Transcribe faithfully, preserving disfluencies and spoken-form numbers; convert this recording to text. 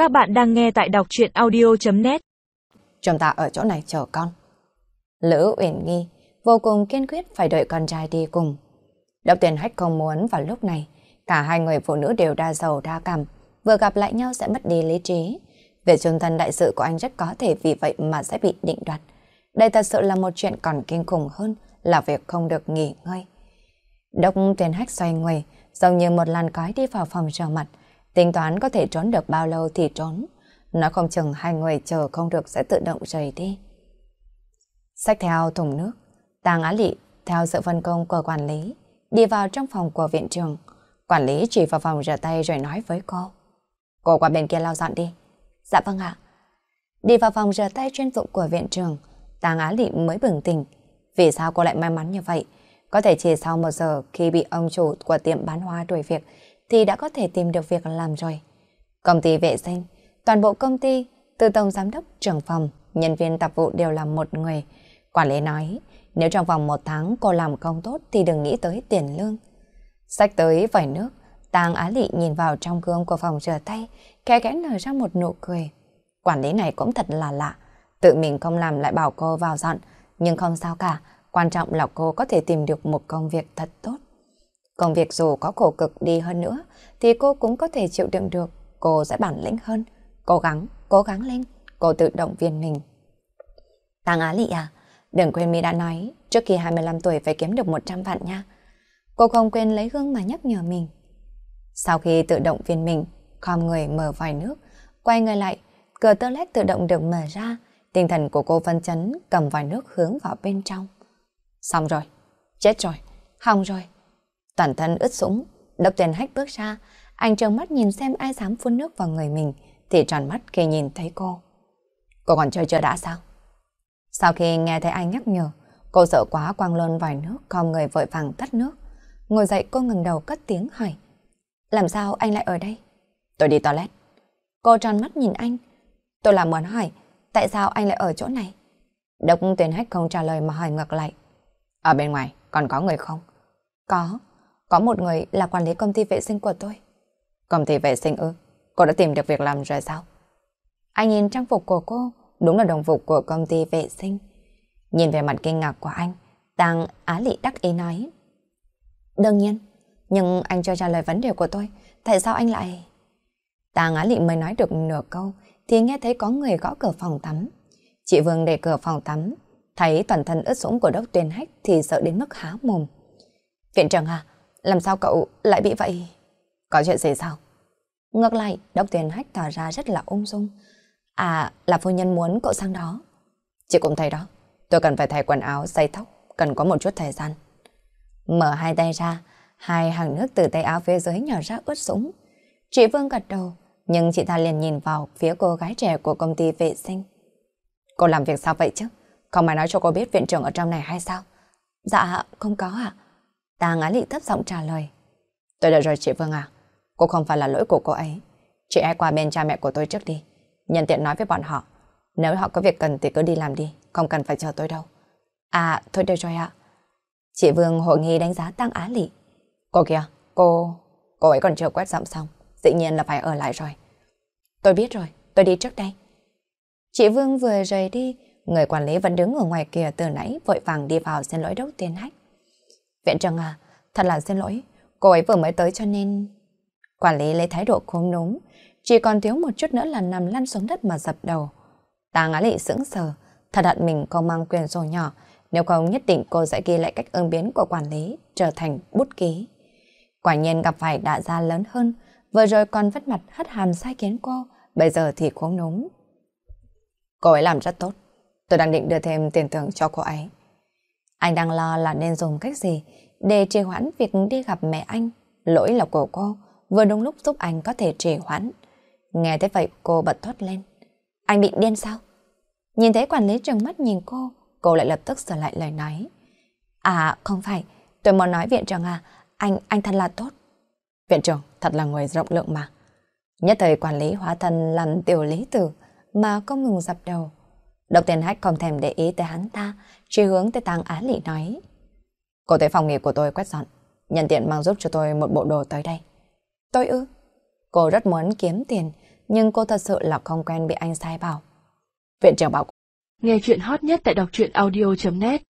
Các bạn đang nghe tại đọc truyện audio chấm net. Chúng ta ở chỗ này chờ con. Lữ Uyển Nghi vô cùng kiên quyết phải đợi con trai đi cùng. Đốc Tiền Hách không muốn vào lúc này. Cả hai người phụ nữ đều đa sầu đa cảm, vừa gặp lại nhau sẽ mất đi lý trí. Việc chung thân đại sự của anh rất có thể vì vậy mà sẽ bị định đoạt. Đây thật sự là một chuyện còn kinh khủng hơn là việc không được nghỉ ngơi. Đốc Tiền Hách xoay người, giống như một làn khói đi vào phòng rửa mặt, tính toán có thể trốn được bao lâu thì trốn. Nói không chừng hai người chờ không được sẽ tự động rời đi. Xách theo thùng nước, Tang Á Lị theo sự phân công của quản lý đi vào trong phòng của viện trưởng. Quản lý chỉ vào phòng rửa tay rồi nói với cô: "Cô qua bên kia lau dọn đi." "Dạ vâng ạ." Đi vào phòng rửa tay chuyên dụng của viện trưởng, Tang Á Lị mới bừng tỉnh. Vì sao cô lại may mắn như vậy? Có thể chỉ sau một giờ khi bị ông chủ của tiệm bán hoa đuổi việc thì đã có thể tìm được việc làm rồi. Công ty vệ sinh, toàn bộ công ty, từ tổng giám đốc, trưởng phòng, nhân viên tạp vụ đều là một người. Quản lý nói, nếu trong vòng một tháng cô làm không tốt thì đừng nghĩ tới tiền lương. Xách tới vẩy nước, Tang Á Lị nhìn vào trong gương của phòng rửa tay, khe khẽ nở ra một nụ cười. Quản lý này cũng thật là lạ, tự mình không làm lại bảo cô vào dọn, nhưng không sao cả, quan trọng là cô có thể tìm được một công việc thật tốt. Công việc dù có khổ cực đi hơn nữa thì cô cũng có thể chịu đựng được, cô sẽ bản lĩnh hơn. Cố gắng, cố gắng lên, cô tự động viên mình. Tang Á Lị à, đừng quên mi đã nói trước khi hai mươi lăm tuổi phải kiếm được một trăm vạn nha. Cô không quên lấy gương mà nhắc nhở mình. Sau khi tự động viên mình, khom người mở vòi nước, quay người lại, cửa toilet tự động được mở ra, tinh thần của cô phân chấn cầm vòi nước hướng vào bên trong. Xong rồi, chết rồi, hỏng rồi. Toàn thân ướt sũng, Đốc Tiền Hách bước ra, anh trợn mắt nhìn xem ai dám phun nước vào người mình, thì tròn mắt khi nhìn thấy cô. Cô còn chơi chưa đã sao? Sau khi nghe thấy anh nhắc nhở, cô sợ quá quăng luôn vòi nước, khom người vội vàng tắt nước. Ngồi dậy cô ngẩng đầu cất tiếng hỏi: "Làm sao anh lại ở đây?" "Tôi đi toilet." Cô tròn mắt nhìn anh. "Tôi là muốn hỏi, tại sao anh lại ở chỗ này?" Đốc Tiền Hách không trả lời mà hỏi ngược lại: "Ở bên ngoài còn có người không?" "Có, có một người là quản lý công ty vệ sinh của tôi." "Công ty vệ sinh ư? Cô đã tìm được việc làm rồi sao?" Anh nhìn trang phục của cô, đúng là đồng phục của công ty vệ sinh. Nhìn về mặt kinh ngạc của anh, Tang Á Lị đắc ý nói: "Đương nhiên, nhưng anh chưa trả lời vấn đề của tôi, tại sao anh lại..." Tang Á Lị mới nói được nửa câu thì nghe thấy có người gõ cửa phòng tắm. Chị Vương để cửa phòng tắm, thấy toàn thân ướt sũng của Đốc Tiền Hách thì sợ đến mức há mồm. "Viện trưởng à, làm sao cậu lại bị vậy?" "Có chuyện gì sao?" Ngược lại, Đốc Tiền Hách tỏ ra rất là ung dung. "À, là phu nhân muốn cậu sang đó." "Chị cũng thấy đó, tôi cần phải thay quần áo, giày tóc, cần có một chút thời gian." Mở hai tay ra, hai hàng nước từ tay áo phía dưới nhỏ ra ướt sũng. Chị Vương gật đầu, nhưng chị ta liền nhìn vào phía cô gái trẻ của công ty vệ sinh. "Cô làm việc sao vậy chứ? Không ai nói cho cô biết viện trưởng ở trong này hay sao?" "Dạ, không có ạ." Tang Á Lị thấp giọng trả lời. "Tôi đợi rồi chị Vương à, cô không phải là lỗi của cô ấy. Chị hãy qua bên cha mẹ của tôi trước đi, nhân tiện nói với bọn họ, nếu họ có việc cần thì cứ đi làm đi, không cần phải chờ tôi đâu." "À, thôi được rồi ạ." Chị Vương hội nghi đánh giá Tang Á Lị. "Cô kìa, cô... cô ấy còn chưa quét dọn xong, dĩ nhiên là phải ở lại rồi." "Tôi biết rồi, tôi đi trước đây." Chị Vương vừa rời đi, người quản lý vẫn đứng ở ngoài kia từ nãy vội vàng đi vào xin lỗi Đốc Tiền Hách. "Viện trưởng à, thật là xin lỗi, cô ấy vừa mới tới cho nên..." Quản lý lấy thái độ khúm núm, chỉ còn thiếu một chút nữa là nằm lăn xuống đất mà dập đầu. Tang Á Lị sững sờ, thật hận mình không mang quyển sổ nhỏ, nếu không nhất định cô sẽ ghi lại cách ứng biến của quản lý trở thành bút ký. Quả nhiên gặp phải đại gia lớn hơn, vừa rồi còn vất mặt hất hàm sai khiến cô, bây giờ thì khúm núm. "Cô ấy làm rất tốt, tôi đang định đưa thêm tiền thưởng cho cô ấy." Anh đang lo là nên dùng cách gì để trì hoãn việc đi gặp mẹ anh. Lỗi là của cô, vừa đúng lúc giúp anh có thể trì hoãn. Nghe thấy vậy cô bật thốt lên: "Anh bị điên sao?" Nhìn thấy quản lý trừng mắt nhìn cô, cô lại lập tức sửa lại lời nói: "À không phải, tôi muốn nói viện trưởng à, anh, anh thật là tốt." Viện trưởng thật là người rộng lượng mà. Nhất thời quản lý hóa thân làm tiểu lý tử mà không ngừng dập đầu. Đốc Tiền Hách không thèm để ý tới hắn ta, chỉ hướng tới Tang Á Lị nói: "Cô tới phòng nghỉ của tôi quét dọn, nhân tiện mang giúp cho tôi một bộ đồ tới đây." "Tôi ư?" Cô rất muốn kiếm tiền, nhưng cô thật sự là không quen bị anh sai bảo. Viện trưởng bảo nghe chuyện hot nhất tại đọc truyện audio chấm net.